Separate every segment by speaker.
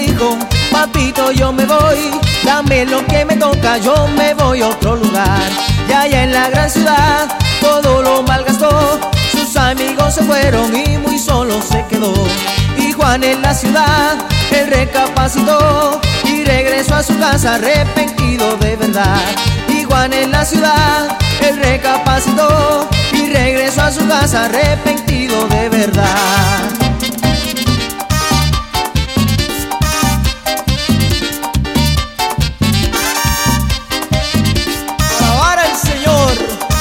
Speaker 1: dijo: papito, yo me voy, dame lo que me toca, yo me voy a otro lugar. Y allá en la gran ciudad todo lo malgastó, sus amigos se fueron y muy solo se quedó. Y Juan en la ciudad, él recapacitó y regresó a su casa arrepentido de verdad. Y Juan en la ciudad, él recapacitó y regresó a su casa arrepentido de verdad. Alabar al Señor.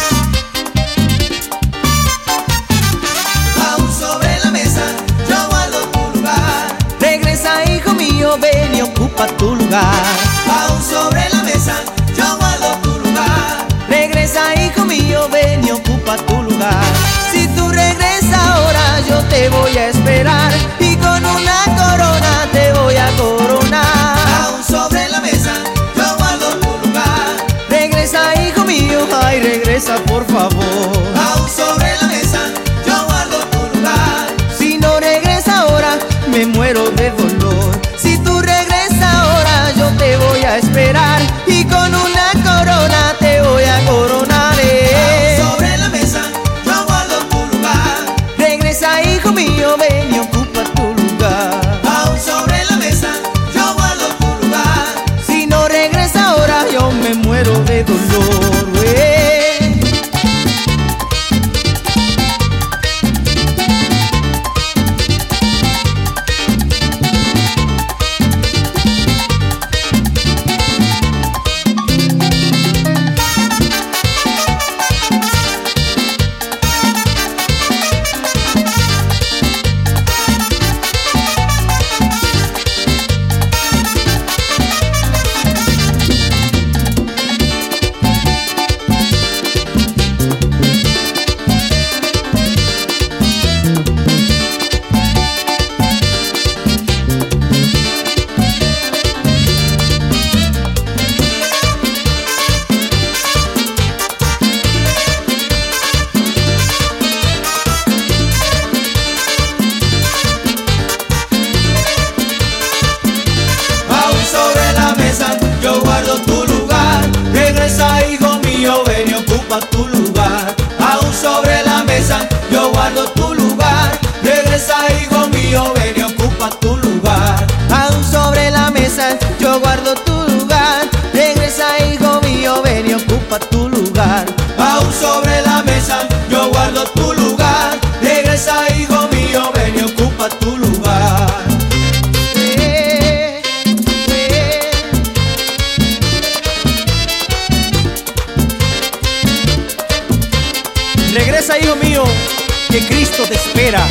Speaker 2: Aún sobre la mesa yo guardo tu lugar.
Speaker 1: Regresa, hijo mío, ven y ocupa tu lugar.
Speaker 2: Aún sobre la mesa yo guardo tu lugar.
Speaker 1: Regresa, hijo mío, ven y ocupa tu lugar. Si tú regresas ahora, yo te voy a esperar y con una corona te voy a coronar.
Speaker 2: Aún sobre la mesa yo guardo tu lugar.
Speaker 1: Regresa, hijo mío, ay, regresa por favor.
Speaker 2: Aún sobre la mesa yo guardo tu lugar.
Speaker 1: Si no regresa ahora, me muero de dolor. Si tú regresas ahora, yo te voy a esperar y con una corona te voy a coronar.
Speaker 2: Aún sobre la mesa yo guardo tu lugar.
Speaker 1: Regresa, hijo mío, ven y ocupa tu lugar.
Speaker 2: Aún sobre la mesa yo guardo tu lugar.
Speaker 1: Si no regresa ahora, yo me muero de dolor.
Speaker 2: Yo guardo tu lugar. Regresa, hijo mío, ven y ocupa tu lugar. Aún sobre la mesa yo guardo tu lugar. Regresa, hijo mío, ven y ocupa tu lugar.
Speaker 1: Aún sobre la mesa yo guardo tu lugar. Regresa, hijo mío, ven y ocupa tu lugar.
Speaker 2: Aún sobre la mesa yo guardo tu lugar. Regresa, hijo mío, ven y ocupa tu lugar.
Speaker 1: Regresa, hijo mío, que Cristo te espera.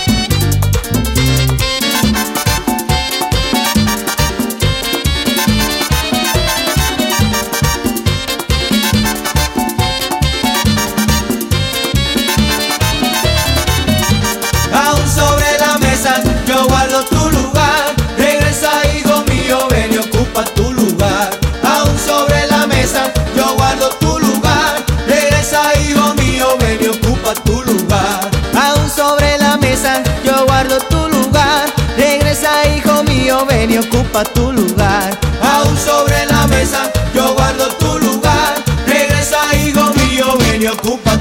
Speaker 2: Aún sobre la mesa yo guardo tu lugar. Regresa, hijo mío, ven y ocupa tu lugar. Aún sobre la mesa yo guardo tu lugar. Regresa, hijo mío, ven y ocupa tu lugar.
Speaker 1: Aún sobre la mesa yo guardo tu lugar. Regresa, hijo mío, ven y ocupa tu lugar.
Speaker 2: Aún sobre la mesa yo guardo tu lugar. Regresa, hijo mío, ven y ocupa